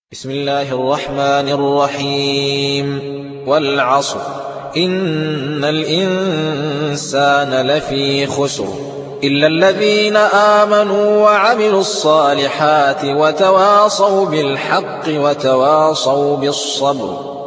بسم الله الرحمن الرحيم والعصر إن الإنسان لفي خسر إلا الذين آمنوا وعملوا الصالحات وتواصوا بالحق وتواصوا بالصبر